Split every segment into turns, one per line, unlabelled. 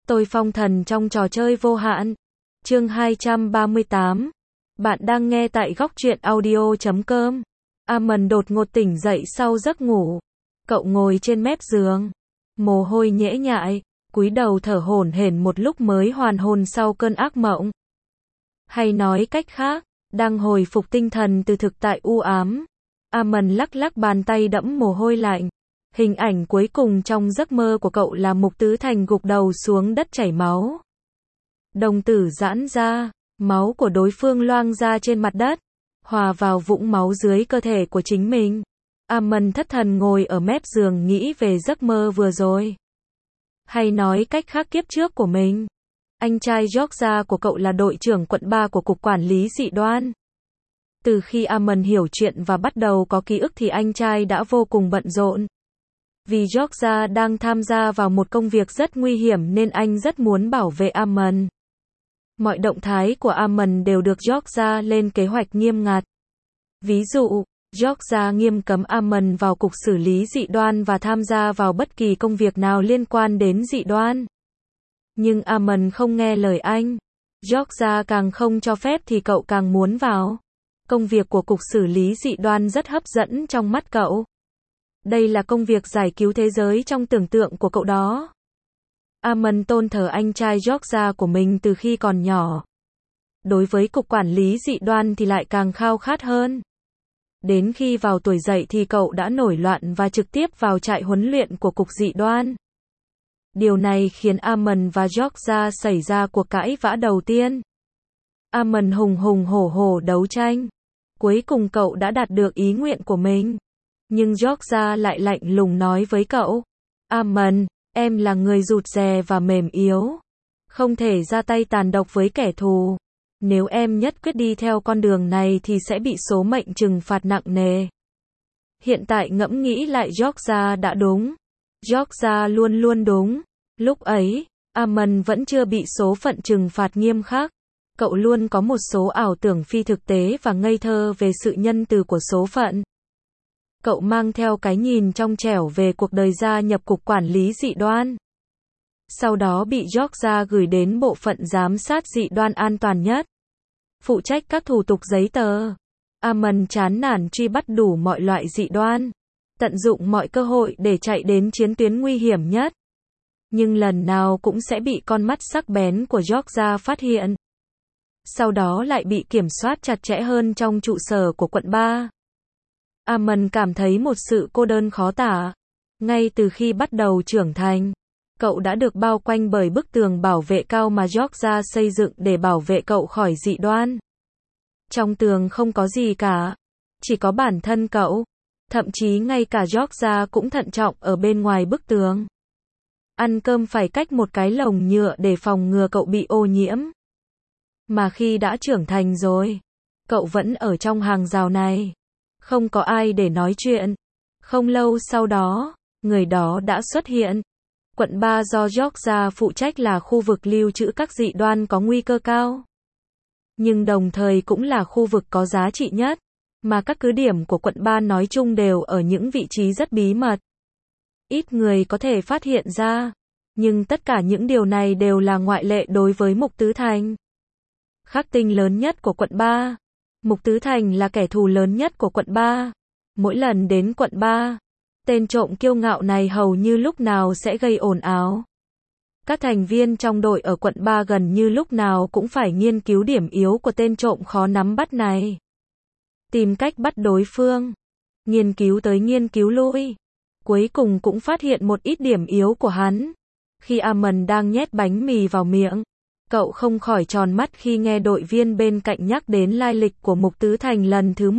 Tôi phong thần trong trò chơi vô hạn. Chương 238. Bạn đang nghe tại góc truyện audio.com. Amon đột ngột tỉnh dậy sau giấc ngủ. Cậu ngồi trên mép giường, mồ hôi nhễ nhại, cúi đầu thở hổn hển một lúc mới hoàn hồn sau cơn ác mộng. Hay nói cách khác, đang hồi phục tinh thần từ thực tại u ám. Amon lắc lắc bàn tay đẫm mồ hôi lạnh. Hình ảnh cuối cùng trong giấc mơ của cậu là Mục Tứ Thành gục đầu xuống đất chảy máu. Đồng tử giãn ra, máu của đối phương loang ra trên mặt đất, hòa vào vũng máu dưới cơ thể của chính mình. Amon thất thần ngồi ở mép giường nghĩ về giấc mơ vừa rồi. Hay nói cách khác kiếp trước của mình. Anh trai Georgia của cậu là đội trưởng quận 3 của Cục Quản lý Dị đoan. Từ khi Amon hiểu chuyện và bắt đầu có ký ức thì anh trai đã vô cùng bận rộn. Vì Georgia đang tham gia vào một công việc rất nguy hiểm nên anh rất muốn bảo vệ Amon. Mọi động thái của Amon đều được Georgia lên kế hoạch nghiêm ngặt. Ví dụ, Georgia nghiêm cấm Amon vào cục xử lý dị đoan và tham gia vào bất kỳ công việc nào liên quan đến dị đoan. Nhưng Amon không nghe lời anh. Georgia càng không cho phép thì cậu càng muốn vào. Công việc của cục xử lý dị đoan rất hấp dẫn trong mắt cậu. Đây là công việc giải cứu thế giới trong tưởng tượng của cậu đó. Amon tôn thờ anh trai Georgia của mình từ khi còn nhỏ. Đối với cục quản lý dị đoan thì lại càng khao khát hơn. Đến khi vào tuổi dậy thì cậu đã nổi loạn và trực tiếp vào trại huấn luyện của cục dị đoan. Điều này khiến Amon và Georgia xảy ra cuộc cãi vã đầu tiên. Amon hùng hùng hổ hổ đấu tranh. Cuối cùng cậu đã đạt được ý nguyện của mình. Nhưng Georgia lại lạnh lùng nói với cậu. Amon, em là người rụt rè và mềm yếu. Không thể ra tay tàn độc với kẻ thù. Nếu em nhất quyết đi theo con đường này thì sẽ bị số mệnh trừng phạt nặng nề. Hiện tại ngẫm nghĩ lại Georgia đã đúng. Georgia luôn luôn đúng. Lúc ấy, Amon vẫn chưa bị số phận trừng phạt nghiêm khắc. Cậu luôn có một số ảo tưởng phi thực tế và ngây thơ về sự nhân từ của số phận. Cậu mang theo cái nhìn trong trẻo về cuộc đời gia nhập cục quản lý dị đoan. Sau đó bị Georgia gửi đến bộ phận giám sát dị đoan an toàn nhất. Phụ trách các thủ tục giấy tờ. Amon chán nản truy bắt đủ mọi loại dị đoan. Tận dụng mọi cơ hội để chạy đến chiến tuyến nguy hiểm nhất. Nhưng lần nào cũng sẽ bị con mắt sắc bén của Georgia phát hiện. Sau đó lại bị kiểm soát chặt chẽ hơn trong trụ sở của quận 3. Amon cảm thấy một sự cô đơn khó tả. Ngay từ khi bắt đầu trưởng thành, cậu đã được bao quanh bởi bức tường bảo vệ cao mà Georgia xây dựng để bảo vệ cậu khỏi dị đoan. Trong tường không có gì cả, chỉ có bản thân cậu. Thậm chí ngay cả Georgia cũng thận trọng ở bên ngoài bức tường. Ăn cơm phải cách một cái lồng nhựa để phòng ngừa cậu bị ô nhiễm. Mà khi đã trưởng thành rồi, cậu vẫn ở trong hàng rào này. Không có ai để nói chuyện. Không lâu sau đó, người đó đã xuất hiện. Quận 3 do Georgia phụ trách là khu vực lưu trữ các dị đoan có nguy cơ cao. Nhưng đồng thời cũng là khu vực có giá trị nhất. Mà các cứ điểm của quận 3 nói chung đều ở những vị trí rất bí mật. Ít người có thể phát hiện ra. Nhưng tất cả những điều này đều là ngoại lệ đối với Mục Tứ Thành. Khắc tinh lớn nhất của quận 3. Mục Tứ Thành là kẻ thù lớn nhất của quận 3. Mỗi lần đến quận 3, tên trộm kiêu ngạo này hầu như lúc nào sẽ gây ồn ào. Các thành viên trong đội ở quận 3 gần như lúc nào cũng phải nghiên cứu điểm yếu của tên trộm khó nắm bắt này. Tìm cách bắt đối phương. Nghiên cứu tới nghiên cứu lui. Cuối cùng cũng phát hiện một ít điểm yếu của hắn. Khi Amon đang nhét bánh mì vào miệng, cậu không khỏi tròn mắt khi nghe đội viên bên cạnh nhắc đến lai lịch của Mục Tứ Thành lần thứ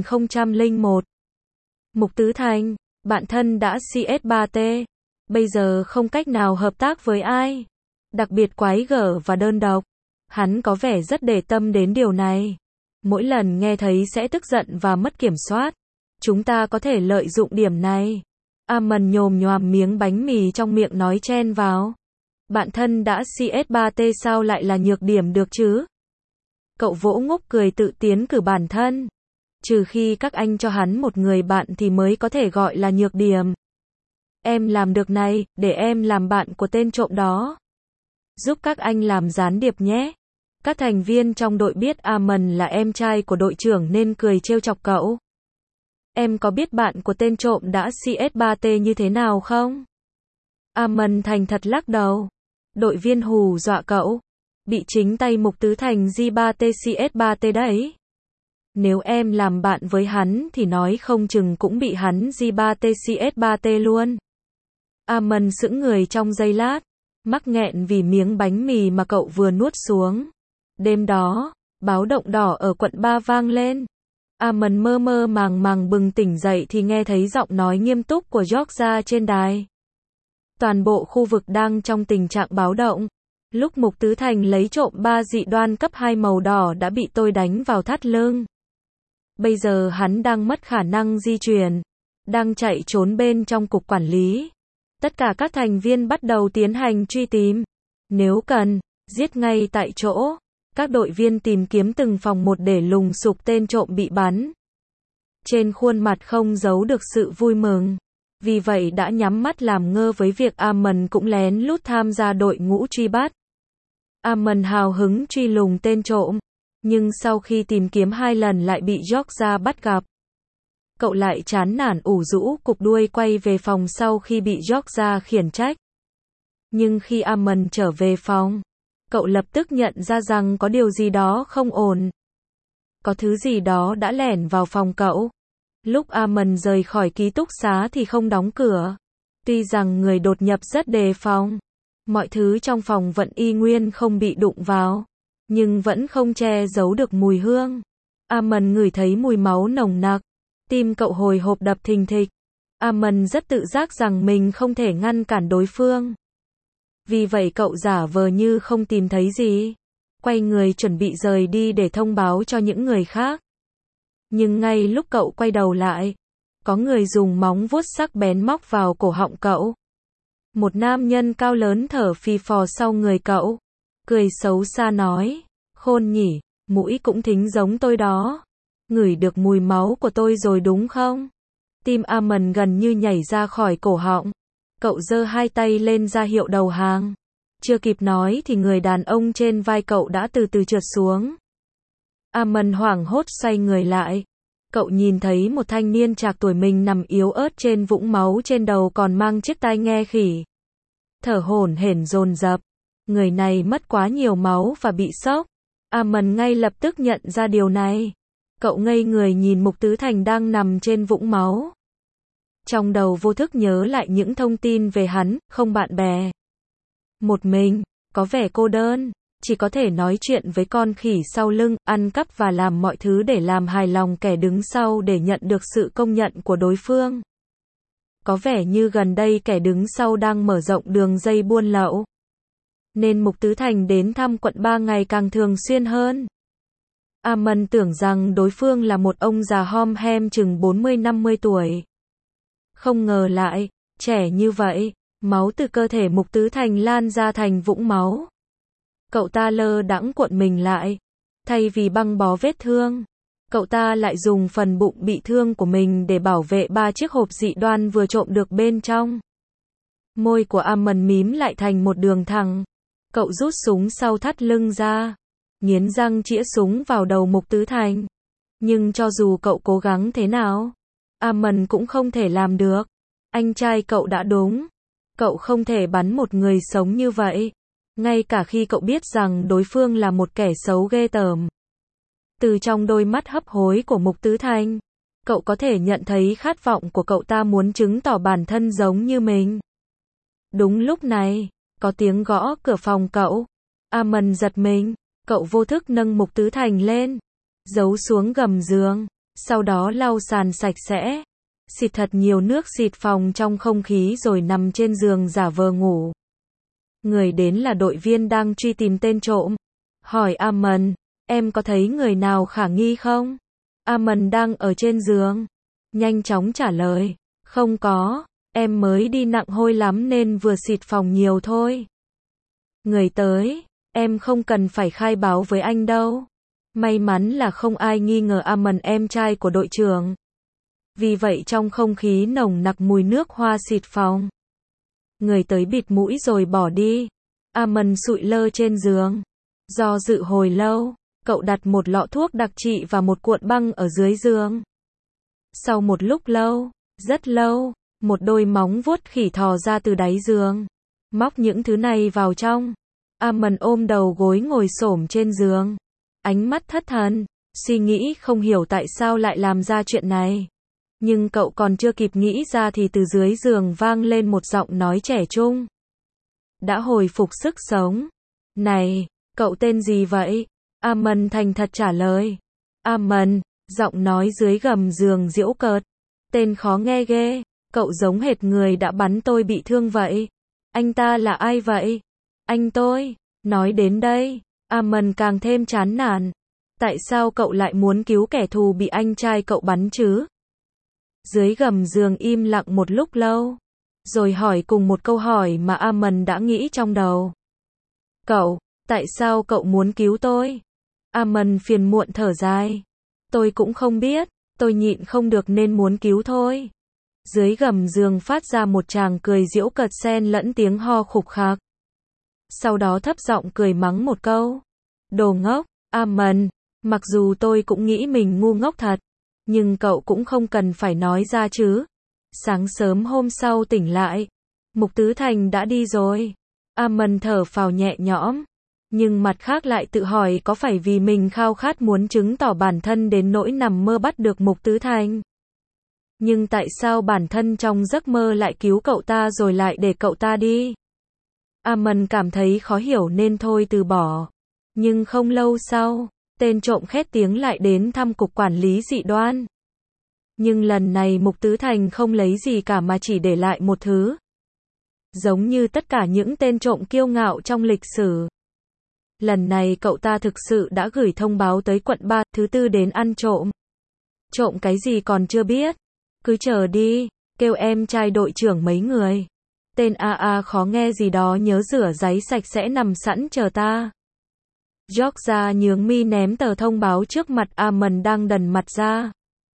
1001. Mục Tứ Thành, bạn thân đã CS3T, bây giờ không cách nào hợp tác với ai. Đặc biệt quái gở và đơn độc. Hắn có vẻ rất để tâm đến điều này. Mỗi lần nghe thấy sẽ tức giận và mất kiểm soát. Chúng ta có thể lợi dụng điểm này. Amon nhồm nhoàm miếng bánh mì trong miệng nói chen vào. Bạn thân đã CS3T sao lại là nhược điểm được chứ? Cậu vỗ ngốc cười tự tiến cử bản thân. Trừ khi các anh cho hắn một người bạn thì mới có thể gọi là nhược điểm. Em làm được này, để em làm bạn của tên trộm đó. giúp các anh làm gián điệp nhé. Các thành viên trong đội biết Amon là em trai của đội trưởng nên cười trêu chọc cậu. Em có biết bạn của tên trộm đã CS3T như thế nào không? Amon thành thật lắc đầu. Đội viên hù dọa cậu. Bị chính tay Mục Tứ Thành G3T CS3T đấy. Nếu em làm bạn với hắn thì nói không chừng cũng bị hắn G3T CS3T luôn. Amon sững người trong giây lát, mắc nghẹn vì miếng bánh mì mà cậu vừa nuốt xuống. Đêm đó, báo động đỏ ở quận 3 vang lên. Amon mơ mơ màng màng bừng tỉnh dậy thì nghe thấy giọng nói nghiêm túc của Georgia trên đài. Toàn bộ khu vực đang trong tình trạng báo động. Lúc Mục Tứ Thành lấy trộm 3 dị đoan cấp 2 màu đỏ đã bị tôi đánh vào thắt lưng. Bây giờ hắn đang mất khả năng di chuyển, đang chạy trốn bên trong cục quản lý. Tất cả các thành viên bắt đầu tiến hành truy tìm. Nếu cần, giết ngay tại chỗ. Các đội viên tìm kiếm từng phòng một để lùng sục tên trộm bị bắn. Trên khuôn mặt không giấu được sự vui mừng. Vì vậy đã nhắm mắt làm ngơ với việc Amon cũng lén lút tham gia đội ngũ truy bắt. Amon hào hứng truy lùng tên trộm. Nhưng sau khi tìm kiếm 2 lần lại bị Georgia bắt gặp. Cậu lại chán nản ủ rũ cụp đuôi quay về phòng sau khi bị Georgia khiển trách. Nhưng khi Amon trở về phòng, cậu lập tức nhận ra rằng có điều gì đó không ổn. Có thứ gì đó đã lẻn vào phòng cậu. Lúc Amon rời khỏi ký túc xá thì không đóng cửa. Tuy rằng người đột nhập rất đề phòng, mọi thứ trong phòng vẫn y nguyên không bị đụng vào, nhưng vẫn không che giấu được mùi hương. Amon ngửi thấy mùi máu nồng nặc, tim cậu hồi hộp đập thình thịch. Amon rất tự giác rằng mình không thể ngăn cản đối phương. Vì vậy cậu giả vờ như không tìm thấy gì, quay người chuẩn bị rời đi để thông báo cho những người khác. Nhưng ngay lúc cậu quay đầu lại, có người dùng móng vuốt sắc bén móc vào cổ họng cậu. Một nam nhân cao lớn thở phì phò sau người cậu, cười xấu xa nói, khôn nhỉ, mũi cũng thính giống tôi đó. Ngửi được mùi máu của tôi rồi đúng không? Tim Amon gần như nhảy ra khỏi cổ họng. Cậu giơ 2 tay lên ra hiệu đầu hàng. Chưa kịp nói thì người đàn ông trên vai cậu đã từ từ trượt xuống. Amon hoảng hốt xoay người lại. Cậu nhìn thấy một thanh niên trạc tuổi mình nằm yếu ớt trên vũng máu trên đầu còn mang chiếc tai nghe khỉ. Thở hổn hển dồn dập. Người này mất quá nhiều máu và bị sốc. Amon ngay lập tức nhận ra điều này. Cậu ngây người nhìn Mục Tứ Thành đang nằm trên vũng máu. Trong đầu vô thức nhớ lại những thông tin về hắn, không bạn bè. Một mình, có vẻ cô đơn, chỉ có thể nói chuyện với con khỉ sau lưng, ăn cắp và làm mọi thứ để làm hài lòng kẻ đứng sau để nhận được sự công nhận của đối phương. Có vẻ như gần đây kẻ đứng sau đang mở rộng đường dây buôn lậu. Nên Mục Tứ Thành đến thăm quận 3 ngày càng thường xuyên hơn. Amon tưởng rằng đối phương là một ông già hom hem chừng 40-50 tuổi. Không ngờ lại, trẻ như vậy, máu từ cơ thể Mục Tứ Thành lan ra thành vũng máu. Cậu ta lơ đãng cuộn mình lại. Thay vì băng bó vết thương, cậu ta lại dùng phần bụng bị thương của mình để bảo vệ 3 chiếc hộp dị đoan vừa trộm được bên trong. Môi của Amon mím lại thành một đường thẳng. Cậu rút súng sau thắt lưng ra, nghiến răng chĩa súng vào đầu Mục Tứ Thành. Nhưng cho dù cậu cố gắng thế nào, Amon cũng không thể làm được. Anh trai cậu đã đúng. Cậu không thể bắn một người sống như vậy. Ngay cả khi cậu biết rằng đối phương là một kẻ xấu ghê tởm. Từ trong đôi mắt hấp hối của Mục Tứ Thành, cậu có thể nhận thấy khát vọng của cậu ta muốn chứng tỏ bản thân giống như mình. Đúng lúc này, có tiếng gõ cửa phòng cậu. Amon giật mình, cậu vô thức nâng Mục Tứ Thành lên, giấu xuống gầm giường, sau đó lau sàn sạch sẽ, xịt thật nhiều nước xịt phòng trong không khí rồi nằm trên giường giả vờ ngủ. Người đến là đội viên đang truy tìm tên trộm. Hỏi Amon, em có thấy người nào khả nghi không? Amon đang ở trên giường. Nhanh chóng trả lời, không có, em mới đi nặng hôi lắm nên vừa xịt phòng nhiều thôi. Người tới, em không cần phải khai báo với anh đâu. May mắn là không ai nghi ngờ Amon em trai của đội trưởng. Vì vậy trong không khí nồng nặc mùi nước hoa xịt phòng. Người tới bịt mũi rồi bỏ đi. Amon sụi lơ trên giường. Do dự hồi lâu, cậu đặt một lọ thuốc đặc trị và một cuộn băng ở dưới giường. Sau một lúc lâu, rất lâu, một đôi móng vuốt khỉ thò ra từ đáy giường. Móc những thứ này vào trong. Amon ôm đầu gối ngồi xổm trên giường. Ánh mắt thất thần, suy nghĩ không hiểu tại sao lại làm ra chuyện này. Nhưng cậu còn chưa kịp nghĩ ra thì từ dưới giường vang lên một giọng nói trẻ trung. Đã hồi phục sức sống. Này, cậu tên gì vậy? Amon thành thật trả lời. Amon, giọng nói dưới gầm giường giễu cợt. Tên khó nghe ghê, cậu giống hệt người đã bắn tôi bị thương vậy. Anh ta là ai vậy? Anh tôi. Nói đến đây, Amon càng thêm chán nản. Tại sao cậu lại muốn cứu kẻ thù bị anh trai cậu bắn chứ? Dưới gầm giường im lặng một lúc lâu, rồi hỏi cùng một câu hỏi mà Amon đã nghĩ trong đầu. Cậu, tại sao cậu muốn cứu tôi? Amon phiền muộn thở dài. Tôi cũng không biết, tôi nhịn không được nên muốn cứu thôi. Dưới gầm giường phát ra một tràng cười giễu cợt xen lẫn tiếng ho khục khạc. Sau đó thấp giọng cười mắng một câu. Đồ ngốc, Amon, mặc dù tôi cũng nghĩ mình ngu ngốc thật, nhưng cậu cũng không cần phải nói ra chứ. Sáng sớm hôm sau tỉnh lại, Mục Tứ Thành đã đi rồi. Amon thở phào nhẹ nhõm, nhưng mặt khác lại tự hỏi có phải vì mình khao khát muốn chứng tỏ bản thân đến nỗi nằm mơ bắt được Mục Tứ Thành. Nhưng tại sao bản thân trong giấc mơ lại cứu cậu ta rồi lại để cậu ta đi? Amon cảm thấy khó hiểu nên thôi từ bỏ. Nhưng không lâu sau, tên trộm khét tiếng lại đến thăm cục quản lý dị đoan. Nhưng lần này Mục Tứ Thành không lấy gì cả mà chỉ để lại một thứ. Giống như tất cả những tên trộm kiêu ngạo trong lịch sử. Lần này cậu ta thực sự đã gửi thông báo tới quận 3, thứ tư đến ăn trộm. Trộm cái gì còn chưa biết. Cứ chờ đi, kêu em trai đội trưởng mấy người. Tên AA khó nghe gì đó nhớ rửa giấy sạch sẽ nằm sẵn chờ ta. Georgia nhướng mi ném tờ thông báo trước mặt Amon đang đần mặt ra.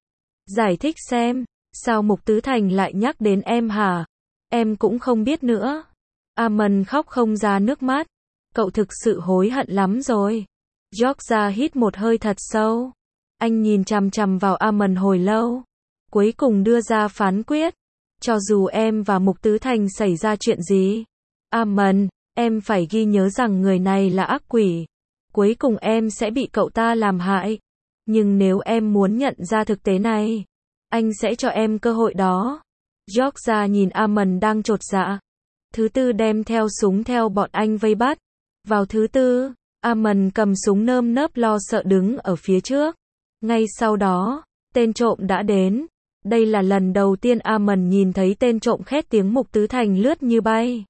Giải thích xem, sao Mục Tứ Thành lại nhắc đến em hả? Em cũng không biết nữa. Amon khóc không ra nước mắt. Cậu thực sự hối hận lắm rồi. Georgia hít một hơi thật sâu. Anh nhìn chằm chằm vào Amon hồi lâu. Cuối cùng đưa ra phán quyết. Cho dù em và Mục Tứ Thành xảy ra chuyện gì, Amon, em phải ghi nhớ rằng người này là ác quỷ. Cuối cùng em sẽ bị cậu ta làm hại. Nhưng nếu em muốn nhận ra thực tế này, anh sẽ cho em cơ hội đó. Georgia nhìn Amon đang chột dạ. Thứ tư đem theo súng theo bọn anh vây bắt. Vào thứ tư, Amon cầm súng nơm nớp lo sợ đứng ở phía trước. Ngay sau đó, tên trộm đã đến. Đây là lần đầu tiên Amon nhìn thấy tên trộm khét tiếng Mục Tứ Thành lướt như bay.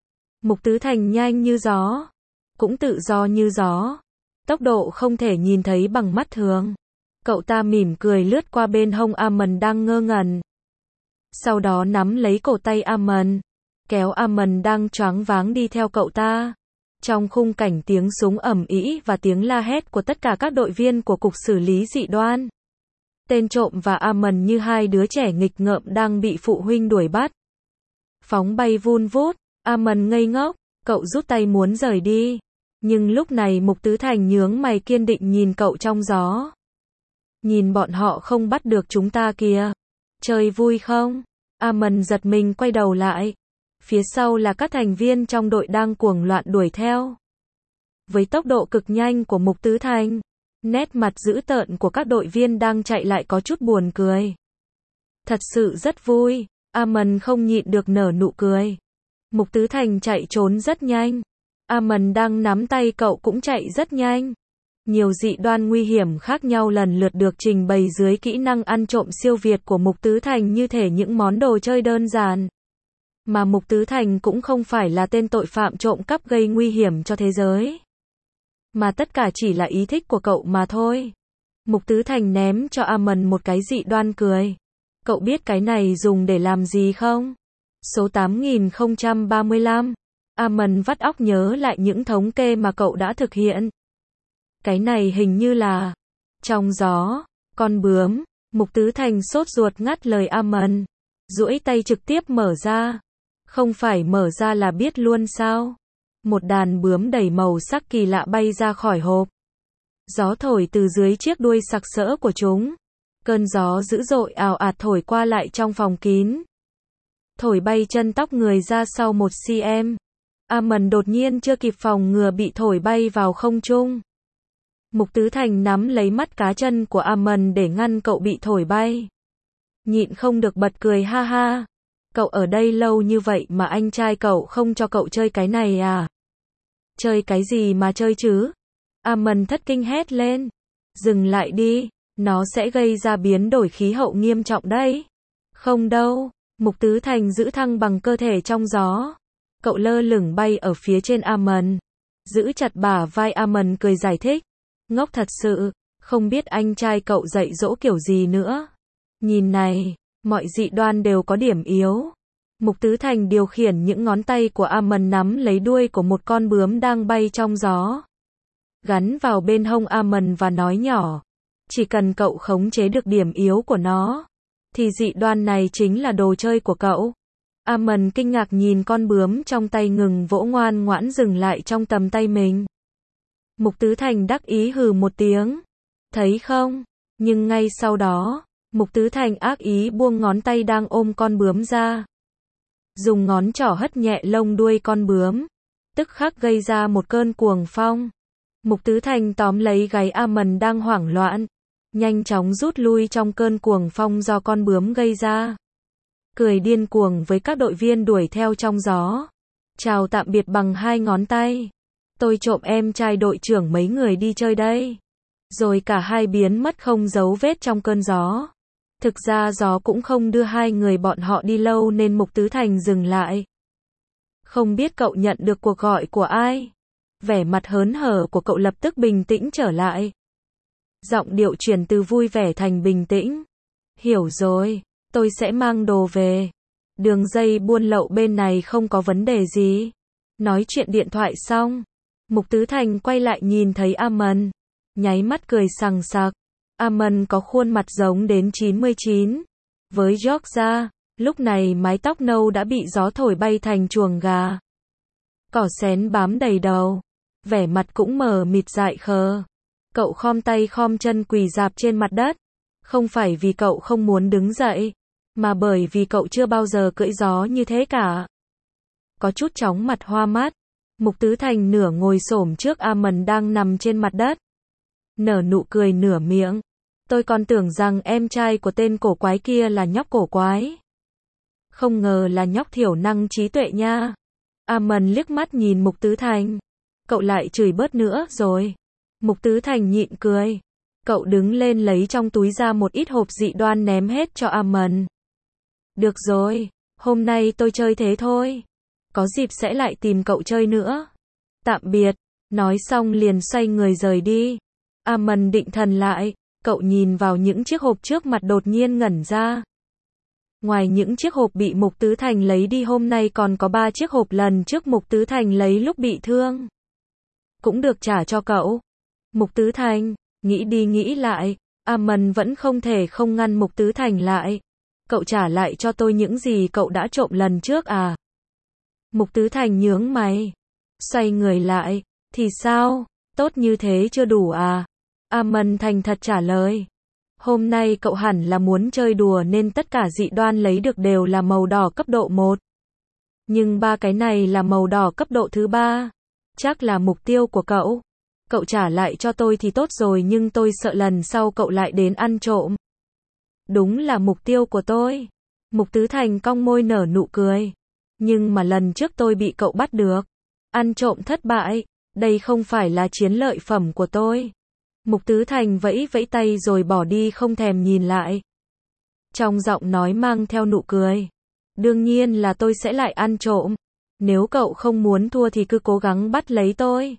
Mục Tứ Thành nhanh như gió, cũng tự do như gió. Tốc độ không thể nhìn thấy bằng mắt thường. Cậu ta mỉm cười lướt qua bên hông Amon đang ngơ ngẩn. Sau đó nắm lấy cổ tay Amon, kéo Amon đang choáng váng đi theo cậu ta. Trong khung cảnh tiếng súng ầm ĩ và tiếng la hét của tất cả các đội viên của cục xử lý dị đoan. Tên trộm và Amon như hai đứa trẻ nghịch ngợm đang bị phụ huynh đuổi bắt. Phóng bay vun vút, Amon ngây ngốc, cậu rút tay muốn rời đi. Nhưng lúc này Mục Tứ Thành nhướng mày kiên định nhìn cậu trong gió. Nhìn bọn họ không bắt được chúng ta kìa. Chơi vui không? Amon giật mình quay đầu lại. Phía sau là các thành viên trong đội đang cuồng loạn đuổi theo. Với tốc độ cực nhanh của Mục Tứ Thành, nét mặt dữ tợn của các đội viên đang chạy lại có chút buồn cười. Thật sự rất vui, Amon không nhịn được nở nụ cười. Mục Tứ Thành chạy trốn rất nhanh. Amon đang nắm tay cậu cũng chạy rất nhanh. Nhiều dị đoan nguy hiểm khác nhau lần lượt được trình bày dưới kỹ năng ăn trộm siêu việt của Mục Tứ Thành như thể những món đồ chơi đơn giản. Mà Mục Tứ Thành cũng không phải là tên tội phạm trộm cắp gây nguy hiểm cho thế giới. Mà tất cả chỉ là ý thích của cậu mà thôi. Mục Tứ Thành ném cho Amon một cái dị đoan cười. Cậu biết cái này dùng để làm gì không? Số 8035. Amon vắt óc nhớ lại những thống kê mà cậu đã thực hiện. Cái này hình như là trong gió, con bướm. Mục Tứ Thành sốt ruột ngắt lời Amon. Duỗi tay trực tiếp mở ra. Không phải mở ra là biết luôn sao? một đàn bướm đầy màu sắc kỳ lạ bay ra khỏi hộp. Gió thổi từ dưới chiếc đuôi sặc sỡ của chúng. Cơn gió dữ dội ào ạt thổi qua lại trong phòng kín. Thổi bay chân tóc người ra sau 1 cm. Amon đột nhiên chưa kịp phòng ngừa bị thổi bay vào không trung. Mục Tứ Thành nắm lấy mắt cá chân của Amon để ngăn cậu bị thổi bay. Nhịn không được bật cười ha ha. Cậu ở đây lâu như vậy mà anh trai cậu không cho cậu chơi cái này à? Chơi cái gì mà chơi chứ? Amon thất kinh hét lên. Dừng lại đi, nó sẽ gây ra biến đổi khí hậu nghiêm trọng đấy. Không đâu, Mục Tứ Thành giữ thăng bằng cơ thể trong gió. Cậu lơ lửng bay ở phía trên Amon. Giữ chặt bả vai Amon cười giải thích. Ngốc thật sự, không biết anh trai cậu dạy dỗ kiểu gì nữa. Nhìn này, mọi dị đoan đều có điểm yếu. Mục Tứ Thành điều khiển những ngón tay của Amon nắm lấy đuôi của một con bướm đang bay trong gió. Gắn vào bên hông Amon và nói nhỏ. Chỉ cần cậu khống chế được điểm yếu của nó, thì dị đoan này chính là đồ chơi của cậu. Amon kinh ngạc nhìn con bướm trong tay ngừng vỗ ngoan ngoãn dừng lại trong tầm tay mình. Mục Tứ Thành đắc ý hừ một tiếng. Thấy không? Nhưng ngay sau đó, Mục Tứ Thành ác ý buông ngón tay đang ôm con bướm ra. Dùng ngón trỏ hất nhẹ lông đuôi con bướm. Tức khắc gây ra một cơn cuồng phong. Mục Tứ Thành tóm lấy gáy Amon đang hoảng loạn. Nhanh chóng rút lui trong cơn cuồng phong do con bướm gây ra. Cười điên cuồng với các đội viên đuổi theo trong gió. Chào tạm biệt bằng 2 ngón tay. Tôi trộm em trai đội trưởng mấy người đi chơi đây. Rồi cả hai biến mất không dấu vết trong cơn gió. Thực ra gió cũng không đưa hai người bọn họ đi lâu nên Mục Tứ Thành dừng lại. Không biết cậu nhận được cuộc gọi của ai? Vẻ mặt hớn hở của cậu lập tức bình tĩnh trở lại. Giọng điệu chuyển từ vui vẻ thành bình tĩnh. Hiểu rồi, tôi sẽ mang đồ về. Đường dây buôn lậu bên này không có vấn đề gì. Nói chuyện điện thoại xong, Mục Tứ Thành quay lại nhìn thấy Amon. Nháy mắt cười sằng sặc. Amon có khuôn mặt giống đến 99. Với Georgia, lúc này mái tóc nâu đã bị gió thổi bay thành chuồng gà. Cỏ xén bám đầy đầu. Vẻ mặt cũng mờ mịt dại khờ. Cậu khom tay khom chân quỳ rạp trên mặt đất. Không phải vì cậu không muốn đứng dậy, mà bởi vì cậu chưa bao giờ cưỡi gió như thế cả. Có chút chóng mặt hoa mắt. Mục Tứ Thành nửa ngồi xổm trước Amon đang nằm trên mặt đất. Nở nụ cười nửa miệng. Tôi còn tưởng rằng em trai của tên cổ quái kia là nhóc cổ quái. Không ngờ là nhóc thiểu năng trí tuệ nha. Amon liếc mắt nhìn Mục Tứ Thành. Cậu lại chửi bớt nữa rồi. Mục Tứ Thành nhịn cười. Cậu đứng lên lấy trong túi ra một ít hộp dị đoan ném hết cho Amon. Được rồi, hôm nay tôi chơi thế thôi. Có dịp sẽ lại tìm cậu chơi nữa. Tạm biệt. Nói xong liền xoay người rời đi. Amon định thần lại. Cậu nhìn vào những chiếc hộp trước mặt đột nhiên ngẩn ra. Ngoài những chiếc hộp bị Mục Tứ Thành lấy đi hôm nay còn có 3 chiếc hộp lần trước Mục Tứ Thành lấy lúc bị thương. Cũng được trả cho cậu. Mục Tứ Thành, nghĩ đi nghĩ lại, Amon vẫn không thể không ngăn Mục Tứ Thành lại. Cậu trả lại cho tôi những gì cậu đã trộm lần trước à? Mục Tứ Thành nhướng mày. Xoay người lại, thì sao? Tốt như thế chưa đủ à? Amon thành thật trả lời. Hôm nay cậu hẳn là muốn chơi đùa nên tất cả dị đoan lấy được đều là màu đỏ cấp độ 1. Nhưng 3 cái này là màu đỏ cấp độ thứ 3. Chắc là mục tiêu của cậu. Cậu trả lại cho tôi thì tốt rồi nhưng tôi sợ lần sau cậu lại đến ăn trộm. Đúng là mục tiêu của tôi. Mục Tứ Thành cong môi nở nụ cười. Nhưng mà lần trước tôi bị cậu bắt được. Ăn trộm thất bại. Đây không phải là chiến lợi phẩm của tôi. Mục Tứ Thành vẫy vẫy tay rồi bỏ đi không thèm nhìn lại. Trong giọng nói mang theo nụ cười. Đương nhiên là tôi sẽ lại ăn trộm. Nếu cậu không muốn thua thì cứ cố gắng bắt lấy tôi.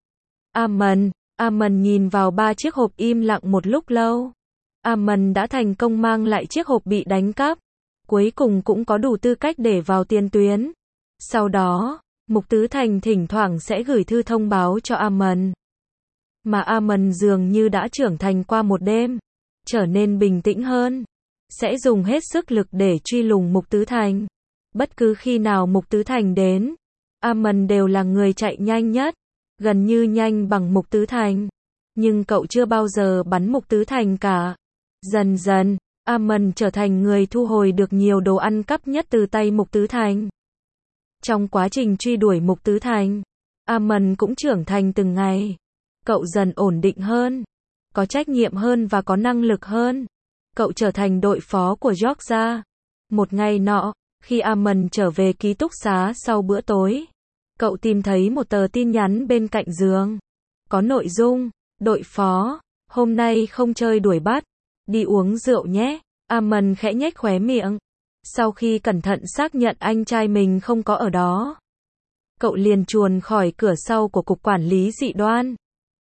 Amon nhìn vào 3 chiếc hộp im lặng một lúc lâu. Amon đã thành công mang lại chiếc hộp bị đánh cắp. Cuối cùng cũng có đủ tư cách để vào tiền tuyến. Sau đó, Mục Tứ Thành thỉnh thoảng sẽ gửi thư thông báo cho Amon. Mà Amon dường như đã trưởng thành qua một đêm. Trở nên bình tĩnh hơn. Sẽ dùng hết sức lực để truy lùng Mục Tứ Thành. Bất cứ khi nào Mục Tứ Thành đến, Amon đều là người chạy nhanh nhất, gần như nhanh bằng Mục Tứ Thành. Nhưng cậu chưa bao giờ bắn Mục Tứ Thành cả. Dần dần, Amon trở thành người thu hồi được nhiều đồ ăn cắp nhất từ tay Mục Tứ Thành. Trong quá trình truy đuổi Mục Tứ Thành, Amon cũng trưởng thành từng ngày. Cậu dần ổn định hơn, có trách nhiệm hơn và có năng lực hơn. Cậu trở thành đội phó của Georgia. Một ngày nọ, khi Amon trở về ký túc xá sau bữa tối, cậu tìm thấy một tờ tin nhắn bên cạnh giường. Có nội dung: đội phó, hôm nay không chơi đuổi bắt, đi uống rượu nhé. Amon khẽ nhếch khóe miệng. Sau khi cẩn thận xác nhận anh trai mình không có ở đó, cậu liền chuồn khỏi cửa sau của cục quản lý dị đoan.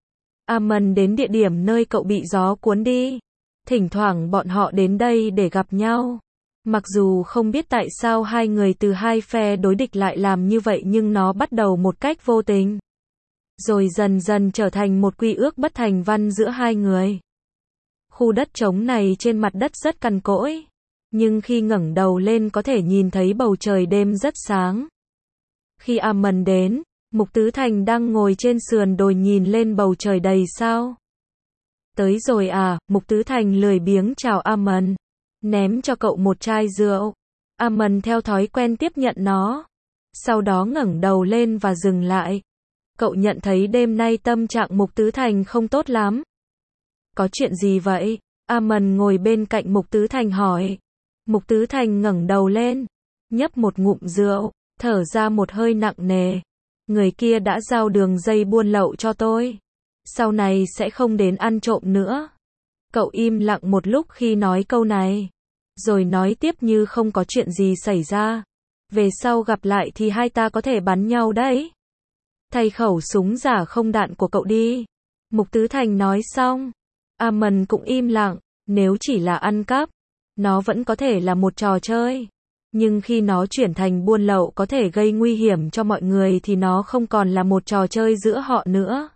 Amon đến địa điểm nơi cậu bị gió cuốn đi. Thỉnh thoảng bọn họ đến đây để gặp nhau. Mặc dù không biết tại sao hai người từ hai phe đối địch lại làm như vậy, nhưng nó bắt đầu một cách vô tình, rồi dần dần trở thành một quy ước bất thành văn giữa hai người. Khu đất trống này trên mặt đất rất cằn cỗi, nhưng khi ngẩng đầu lên có thể nhìn thấy bầu trời đêm rất sáng. Khi Amon đến, Mục Tứ Thành đang ngồi trên sườn đồi nhìn lên bầu trời đầy sao. Tới rồi à? Mục Tứ Thành lười biếng chào Amon, ném cho cậu một chai rượu. Amon theo thói quen tiếp nhận nó, sau đó ngẩng đầu lên và dừng lại. Cậu nhận thấy đêm nay tâm trạng Mục Tứ Thành không tốt lắm. Có chuyện gì vậy? Amon ngồi bên cạnh Mục Tứ Thành hỏi. Mục Tứ Thành ngẩng đầu lên, nhấp một ngụm rượu, thở ra một hơi nặng nề. Người kia đã giao đường dây buôn lậu cho tôi. Sau này sẽ không đến ăn trộm nữa. Cậu im lặng một lúc khi nói câu này, rồi nói tiếp như không có chuyện gì xảy ra. Về sau gặp lại thì hai ta có thể bắn nhau đấy. Thay khẩu súng giả không đạn của cậu đi. Mục Tứ Thành nói xong, Amon cũng im lặng. Nếu chỉ là ăn cắp, nó vẫn có thể là một trò chơi. Nhưng khi nó chuyển thành buôn lậu có thể gây nguy hiểm cho mọi người thì nó không còn là một trò chơi giữa họ nữa.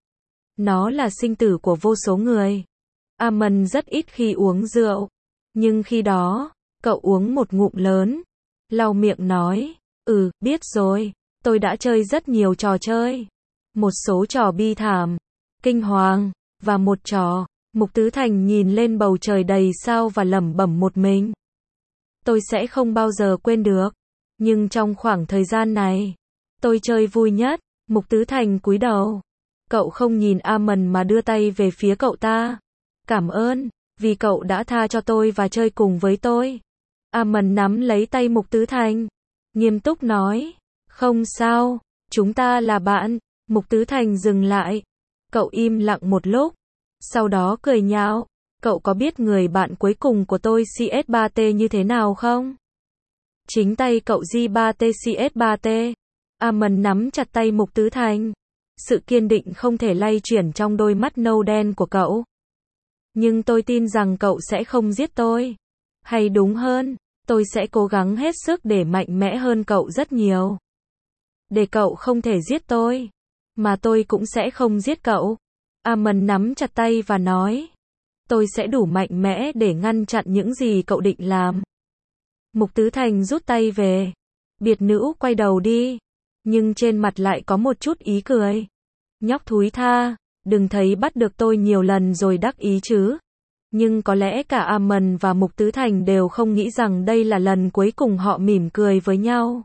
Nó là sinh tử của vô số người. Amon rất ít khi uống rượu, nhưng khi đó, cậu uống một ngụm lớn, lau miệng nói, biết rồi, tôi đã chơi rất nhiều trò chơi. Một số trò bi thảm, kinh hoàng, và một trò. Mục Tứ Thành nhìn lên bầu trời đầy sao và lẩm bẩm một mình. Tôi sẽ không bao giờ quên được. Nhưng trong khoảng thời gian này, tôi chơi vui nhất. Mục Tứ Thành cúi đầu. Cậu không nhìn Amon mà đưa tay về phía cậu ta. Cảm ơn, vì cậu đã tha cho tôi và chơi cùng với tôi. Amon nắm lấy tay Mục Tứ Thành, nghiêm túc nói. Không sao, chúng ta là bạn. Mục Tứ Thành dừng lại. Cậu im lặng một lúc, sau đó cười nhạo. Cậu có biết người bạn cuối cùng của tôi CS3T như thế nào không? Chính tay cậu J3T CS3T. Amon nắm chặt tay Mục Tứ Thành. Sự kiên định không thể lay chuyển trong đôi mắt nâu đen của cậu. Nhưng tôi tin rằng cậu sẽ không giết tôi. Hay đúng hơn, tôi sẽ cố gắng hết sức để mạnh mẽ hơn cậu rất nhiều. Để cậu không thể giết tôi. Mà tôi cũng sẽ không giết cậu. Amon nắm chặt tay và nói. Tôi sẽ đủ mạnh mẽ để ngăn chặn những gì cậu định làm. Mục Tứ Thành rút tay về. Biệt nữ quay đầu đi. Nhưng trên mặt lại có một chút ý cười. Nhóc thúi tha, đừng thấy bắt được tôi nhiều lần rồi đắc ý chứ. Nhưng có lẽ cả Amon và Mục Tứ Thành đều không nghĩ rằng đây là lần cuối cùng họ mỉm cười với nhau.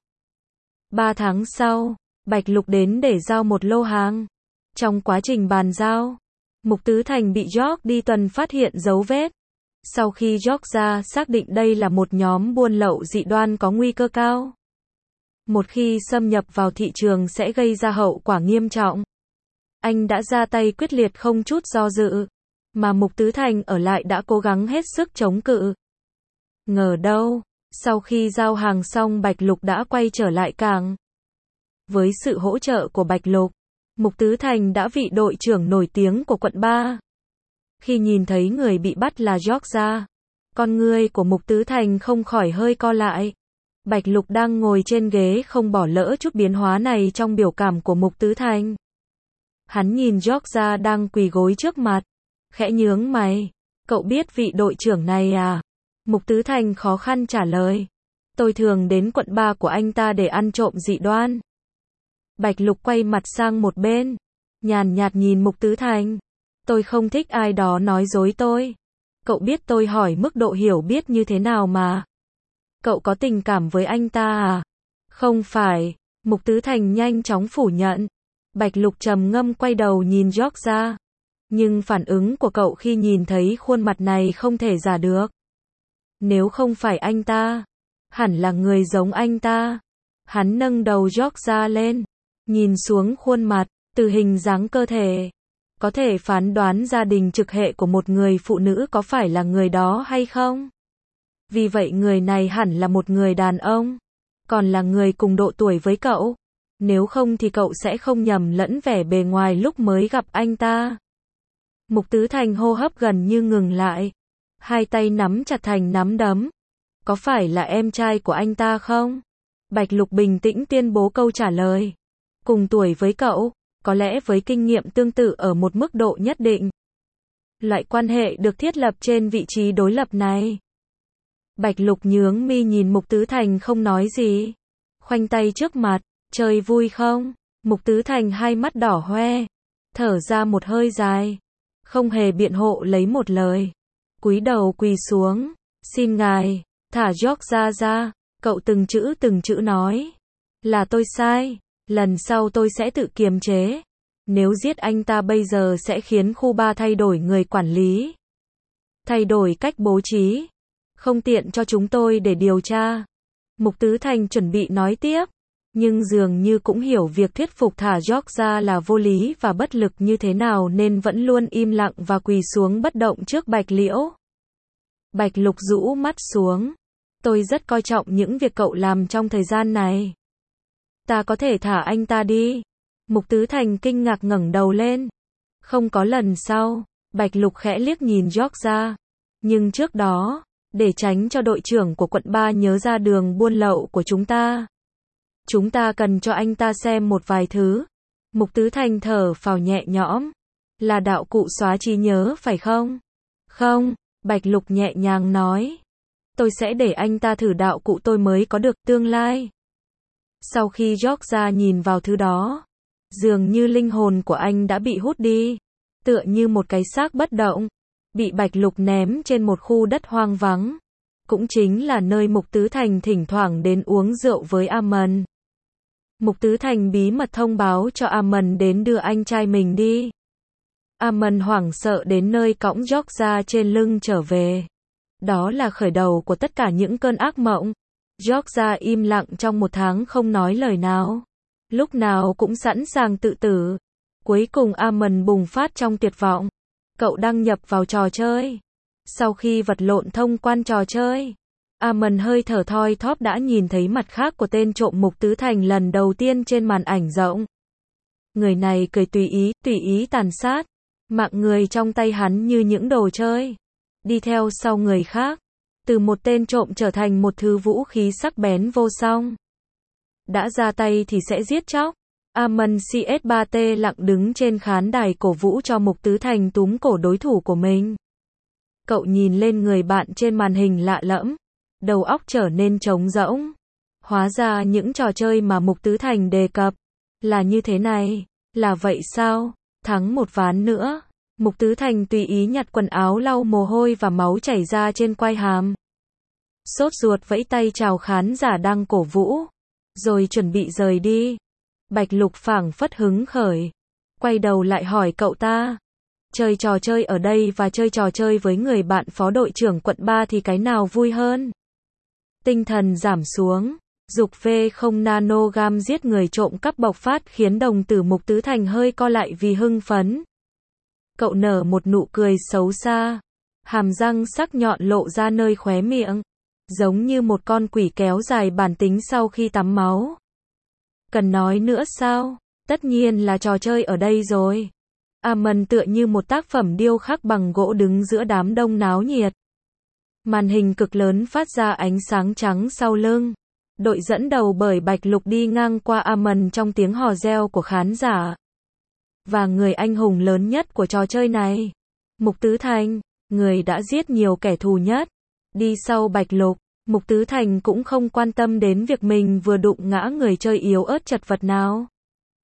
3 tháng sau, Bạch Lục đến để giao một lô hàng. Trong quá trình bàn giao, Mục Tứ Thành bị George đi tuần phát hiện dấu vết. Sau khi George xác định đây là một nhóm buôn lậu dị đoan có nguy cơ cao. Một khi xâm nhập vào thị trường sẽ gây ra hậu quả nghiêm trọng. Anh đã ra tay quyết liệt không chút do dự. Mà Mục Tứ Thành ở lại đã cố gắng hết sức chống cự. Ngờ đâu, sau khi giao hàng xong Bạch Lục đã quay trở lại cảng. Với sự hỗ trợ của Bạch Lục, Mục Tứ Thành đã vị đội trưởng nổi tiếng của quận 3. Khi nhìn thấy người bị bắt là George, con ngươi của Mục Tứ Thành không khỏi hơi co lại. Bạch Lục đang ngồi trên ghế không bỏ lỡ chút biến hóa này trong biểu cảm của Mục Tứ Thành. Hắn nhìn George đang quỳ gối trước mặt, khẽ nhướng mày. Cậu biết vị đội trưởng này à? Mục Tứ Thành khó khăn trả lời. Tôi thường đến quận 3 của anh ta để ăn trộm dị đoan. Bạch Lục quay mặt sang một bên, nhàn nhạt nhìn Mục Tứ Thành. Tôi không thích ai đó nói dối tôi. Cậu biết tôi hỏi mức độ hiểu biết như thế nào mà. Cậu có tình cảm với anh ta à? Không phải, Mục Tứ Thành nhanh chóng phủ nhận. Bạch Lục trầm ngâm quay đầu nhìn Georgia. Nhưng phản ứng của cậu khi nhìn thấy khuôn mặt này không thể giả được. Nếu không phải anh ta, hẳn là người giống anh ta. Hắn nâng đầu Georgia lên, nhìn xuống khuôn mặt, từ hình dáng cơ thể, có thể phán đoán gia đình trực hệ của một người phụ nữ có phải là người đó hay không. Vì vậy người này hẳn là một người đàn ông, còn là người cùng độ tuổi với cậu. Nếu không thì cậu sẽ không nhầm lẫn vẻ bề ngoài lúc mới gặp anh ta. Mục Tứ Thành hô hấp gần như ngừng lại, hai tay nắm chặt thành nắm đấm. Có phải là em trai của anh ta không? Bạch Lục bình tĩnh tuyên bố câu trả lời. Cùng tuổi với cậu, có lẽ với kinh nghiệm tương tự ở một mức độ nhất định. Loại quan hệ được thiết lập trên vị trí đối lập này. Bạch Lục nhướng mi nhìn Mục Tứ Thành không nói gì. Khoanh tay trước mặt, chơi vui không? Mục Tứ Thành hai mắt đỏ hoe, thở ra một hơi dài, không hề biện hộ lấy một lời. Cúi đầu quỳ xuống, xin ngài, thả Georgia ra. Cậu từng chữ nói. Là tôi sai, lần sau tôi sẽ tự kiềm chế. Nếu giết anh ta bây giờ sẽ khiến khu 3 thay đổi người quản lý. Thay đổi cách bố trí. Không tiện cho chúng tôi để điều tra. Mục Tứ Thành chuẩn bị nói tiếp, nhưng dường như cũng hiểu việc thuyết phục thả Georgia là vô lý và bất lực như thế nào nên vẫn luôn im lặng và quỳ xuống bất động trước Bạch Liễu. Bạch Lục rũ mắt xuống. Tôi rất coi trọng những việc cậu làm trong thời gian này. Ta có thể thả anh ta đi. Mục Tứ Thành kinh ngạc ngẩng đầu lên. Không có lần sau. Bạch Lục khẽ liếc nhìn Georgia. Nhưng trước đó, để tránh cho đội trưởng của quận 3 nhớ ra đường buôn lậu của chúng ta cần cho anh ta xem một vài thứ. Mục Tứ Thành thở phào nhẹ nhõm. Là đạo cụ xóa trí nhớ phải không? Không, Bạch Lục nhẹ nhàng nói. Tôi sẽ để anh ta thử đạo cụ tôi mới có được tương lai. Sau khi Georgia nhìn vào thứ đó, dường như linh hồn của anh đã bị hút đi, tựa như một cái xác bất động, bị Bạch Lục ném trên một khu đất hoang vắng. Cũng chính là nơi Mục Tứ Thành thỉnh thoảng đến uống rượu với Amon. Mục Tứ Thành bí mật thông báo cho Amon đến đưa anh trai mình đi. Amon hoảng sợ đến nơi cõng Georgia trên lưng trở về. Đó là khởi đầu của tất cả những cơn ác mộng. Georgia im lặng trong 1 tháng không nói lời nào. Lúc nào cũng sẵn sàng tự tử. Cuối cùng Amon bùng phát trong tuyệt vọng. Cậu đăng nhập vào trò chơi. Sau khi vật lộn thông quan trò chơi, Amon hơi thở thoi thóp đã nhìn thấy mặt khác của tên trộm Mục Tứ Thành lần đầu tiên trên màn ảnh rộng. Người này cười tùy ý tàn sát. Mạng người trong tay hắn như những đồ chơi. Đi theo sau người khác. Từ một tên trộm trở thành một thứ vũ khí sắc bén vô song. Đã ra tay thì sẽ giết chóc. Amon CS3T lặng đứng trên khán đài cổ vũ cho Mục Tứ Thành túm cổ đối thủ của mình. Cậu nhìn lên người bạn trên màn hình lạ lẫm. Đầu óc trở nên trống rỗng. Hóa ra những trò chơi mà Mục Tứ Thành đề cập là như thế này. Là vậy sao? Thắng một ván nữa. Mục Tứ Thành tùy ý nhặt quần áo lau mồ hôi và máu chảy ra trên quai hàm. Sốt ruột vẫy tay chào khán giả đang cổ vũ. Rồi chuẩn bị rời đi. Bạch Lục phảng phất hứng khởi. Quay đầu lại hỏi cậu ta. Chơi trò chơi ở đây và chơi trò chơi với người bạn phó đội trưởng quận 3 thì cái nào vui hơn? Tinh thần giảm xuống. Dục V0 nanogam giết người trộm cắp bộc phát khiến đồng tử Mục Tứ Thành hơi co lại vì hưng phấn. Cậu nở một nụ cười xấu xa. Hàm răng sắc nhọn lộ ra nơi khóe miệng. Giống như một con quỷ kéo dài bản tính sau khi tắm máu. Cần nói nữa sao? Tất nhiên là trò chơi ở đây rồi. Amon tựa như một tác phẩm điêu khắc bằng gỗ đứng giữa đám đông náo nhiệt. Màn hình cực lớn phát ra ánh sáng trắng sau lưng. Đội dẫn đầu bởi Bạch Lục đi ngang qua Amon trong tiếng hò reo của khán giả. Và người anh hùng lớn nhất của trò chơi này, Mục Tứ Thành, người đã giết nhiều kẻ thù nhất. Đi sau Bạch Lục, Mục Tứ Thành cũng không quan tâm đến việc mình vừa đụng ngã người chơi yếu ớt chật vật nào.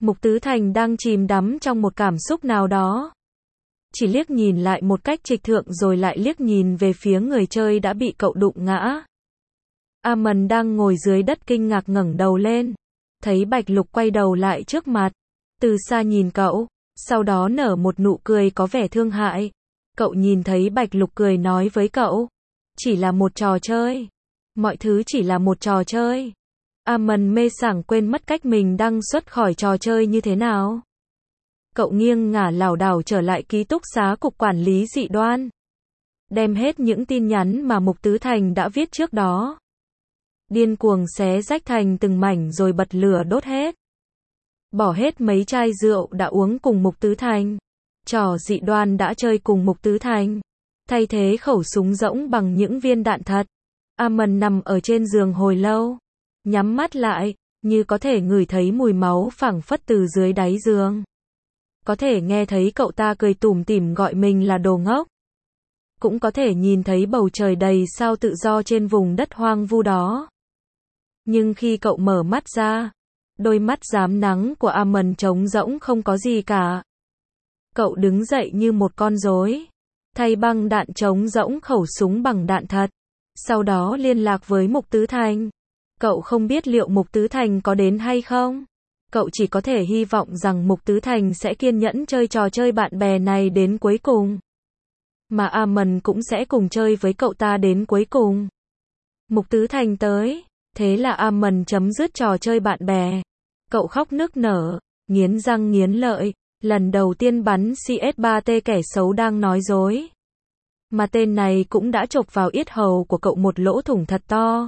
Mục Tứ Thành đang chìm đắm trong một cảm xúc nào đó. Chỉ liếc nhìn lại một cách trịch thượng rồi lại liếc nhìn về phía người chơi đã bị cậu đụng ngã. Amon đang ngồi dưới đất kinh ngạc ngẩng đầu lên. Thấy Bạch Lục quay đầu lại trước mặt. Từ xa nhìn cậu. Sau đó nở một nụ cười có vẻ thương hại. Cậu nhìn thấy Bạch Lục cười nói với cậu. Chỉ là một trò chơi. Mọi thứ chỉ là một trò chơi. Amon mê sảng quên mất cách mình đang xuất khỏi trò chơi như thế nào. Cậu nghiêng ngả lảo đảo trở lại ký túc xá cục quản lý dị đoan. Đem hết những tin nhắn mà Mục Tứ Thành đã viết trước đó. Điên cuồng xé rách thành từng mảnh rồi bật lửa đốt hết. Bỏ hết mấy chai rượu đã uống cùng Mục Tứ Thành. Trò dị đoan đã chơi cùng Mục Tứ Thành. Thay thế khẩu súng rỗng bằng những viên đạn thật. Amon nằm ở trên giường hồi lâu. Nhắm mắt lại, như có thể ngửi thấy mùi máu phảng phất từ dưới đáy giường. Có thể nghe thấy cậu ta cười tủm tỉm gọi mình là đồ ngốc. Cũng có thể nhìn thấy bầu trời đầy sao tự do trên vùng đất hoang vu đó. Nhưng khi cậu mở mắt ra, đôi mắt rám nắng của Amon trống rỗng không có gì cả. Cậu đứng dậy như một con rối, thay băng đạn trống rỗng khẩu súng bằng đạn thật. Sau đó liên lạc với Mục Tứ Thành. Cậu không biết liệu Mục Tứ Thành có đến hay không. Cậu chỉ có thể hy vọng rằng Mục Tứ Thành sẽ kiên nhẫn chơi trò chơi bạn bè này đến cuối cùng. Mà Amon cũng sẽ cùng chơi với cậu ta đến cuối cùng. Mục Tứ Thành tới. Thế là Amon chấm dứt trò chơi bạn bè. Cậu khóc nức nở, nghiến răng nghiến lợi. Lần đầu tiên bắn CS3T kẻ xấu đang nói dối. Mà tên này cũng đã chộp vào yết hầu của cậu một lỗ thủng thật to.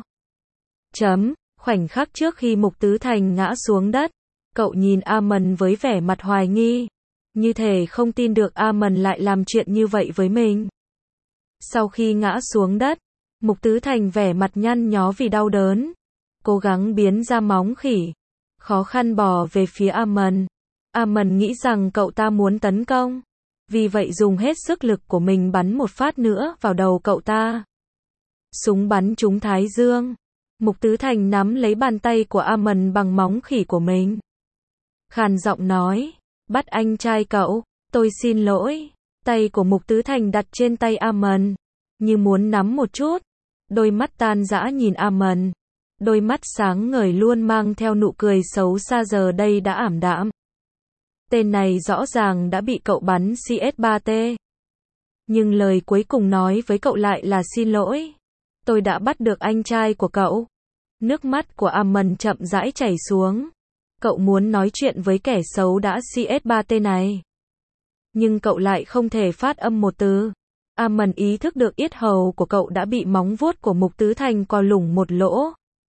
Khoảnh khắc trước khi Mục Tứ Thành ngã xuống đất. Cậu nhìn Amon với vẻ mặt hoài nghi. Như thể không tin được Amon lại làm chuyện như vậy với mình. Sau khi ngã xuống đất, Mục Tứ Thành vẻ mặt nhăn nhó vì đau đớn. Cố gắng biến ra móng khỉ. Khó khăn bò về phía Amon. Amon nghĩ rằng cậu ta muốn tấn công. Vì vậy dùng hết sức lực của mình bắn một phát nữa vào đầu cậu ta. Súng bắn trúng thái dương. Mục Tứ Thành nắm lấy bàn tay của Amon bằng móng khỉ của mình. Khàn giọng nói, bắt anh trai cậu, tôi xin lỗi. Tay của Mục Tứ Thành đặt trên tay Amon, như muốn nắm một chút. Đôi mắt tan rã nhìn Amon. Đôi mắt sáng ngời luôn mang theo nụ cười xấu xa giờ đây đã ảm đạm. Tên này rõ ràng đã bị cậu bắn CS3T. Nhưng lời cuối cùng nói với cậu lại là xin lỗi. Tôi đã bắt được anh trai của cậu. Nước mắt của Amon chậm rãi chảy xuống. Cậu muốn nói chuyện với kẻ xấu đã CS3T này. Nhưng cậu lại không thể phát âm một từ. Amon ý thức được yết hầu của cậu đã bị móng vuốt của Mục Tứ Thành co lủng một lỗ.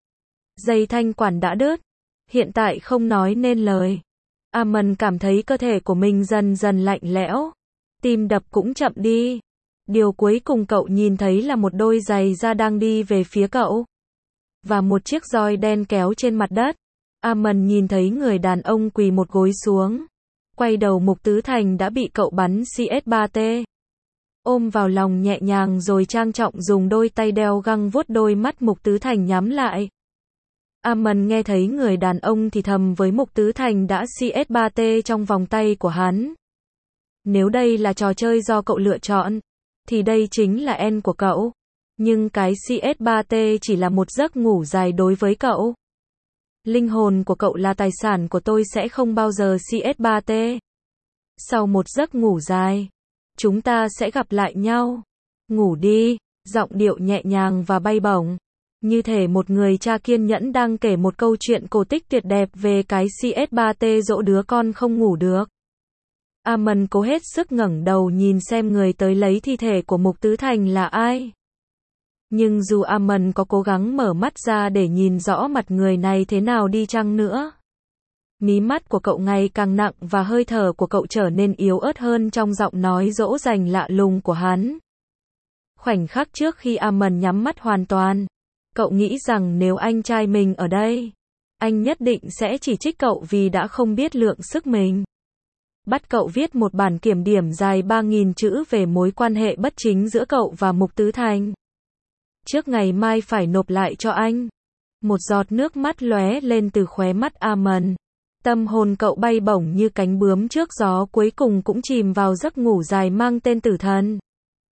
Dây thanh quản đã đứt. Hiện tại không nói nên lời. Amon cảm thấy cơ thể của mình dần dần lạnh lẽo. Tim đập cũng chậm đi. Điều cuối cùng cậu nhìn thấy là một đôi giày da đang đi về phía cậu. Và một chiếc roi đen kéo trên mặt đất. Amon nhìn thấy người đàn ông quỳ một gối xuống. Quay đầu Mục Tứ Thành đã bị cậu bắn CS3T. Ôm vào lòng nhẹ nhàng rồi trang trọng dùng đôi tay đeo găng vuốt đôi mắt Mục Tứ Thành nhắm lại. Amon nghe thấy người đàn ông thì thầm với Mục Tứ Thành đã CS3T trong vòng tay của hắn. Nếu đây là trò chơi do cậu lựa chọn, thì đây chính là end của cậu. Nhưng cái CS3T chỉ là một giấc ngủ dài đối với cậu. Linh hồn của cậu là tài sản của tôi sẽ không bao giờ CS3T. Sau một giấc ngủ dài, chúng ta sẽ gặp lại nhau. Ngủ đi, giọng điệu nhẹ nhàng và bay bổng. Như thể một người cha kiên nhẫn đang kể một câu chuyện cổ tích tuyệt đẹp về cái CS3T dỗ đứa con không ngủ được. Amon cố hết sức ngẩng đầu nhìn xem người tới lấy thi thể của Mục Tứ Thành là ai. Nhưng dù Amon có cố gắng mở mắt ra để nhìn rõ mặt người này thế nào đi chăng nữa, mí mắt của cậu ngày càng nặng và hơi thở của cậu trở nên yếu ớt hơn trong giọng nói dỗ dành lạ lùng của hắn. Khoảnh khắc trước khi Amon nhắm mắt hoàn toàn, cậu nghĩ rằng nếu anh trai mình ở đây, anh nhất định sẽ chỉ trích cậu vì đã không biết lượng sức mình. Bắt cậu viết một bản kiểm điểm dài 3.000 chữ về mối quan hệ bất chính giữa cậu và Mục Tứ Thành. Trước ngày mai phải nộp lại cho anh. Một giọt nước mắt lóe lên từ khóe mắt Amon. Tâm hồn cậu bay bổng như cánh bướm trước gió, cuối cùng cũng chìm vào giấc ngủ dài mang tên tử thần.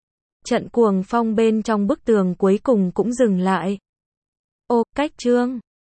Trận cuồng phong bên trong bức tường cuối cùng cũng dừng lại. Ô, cách chương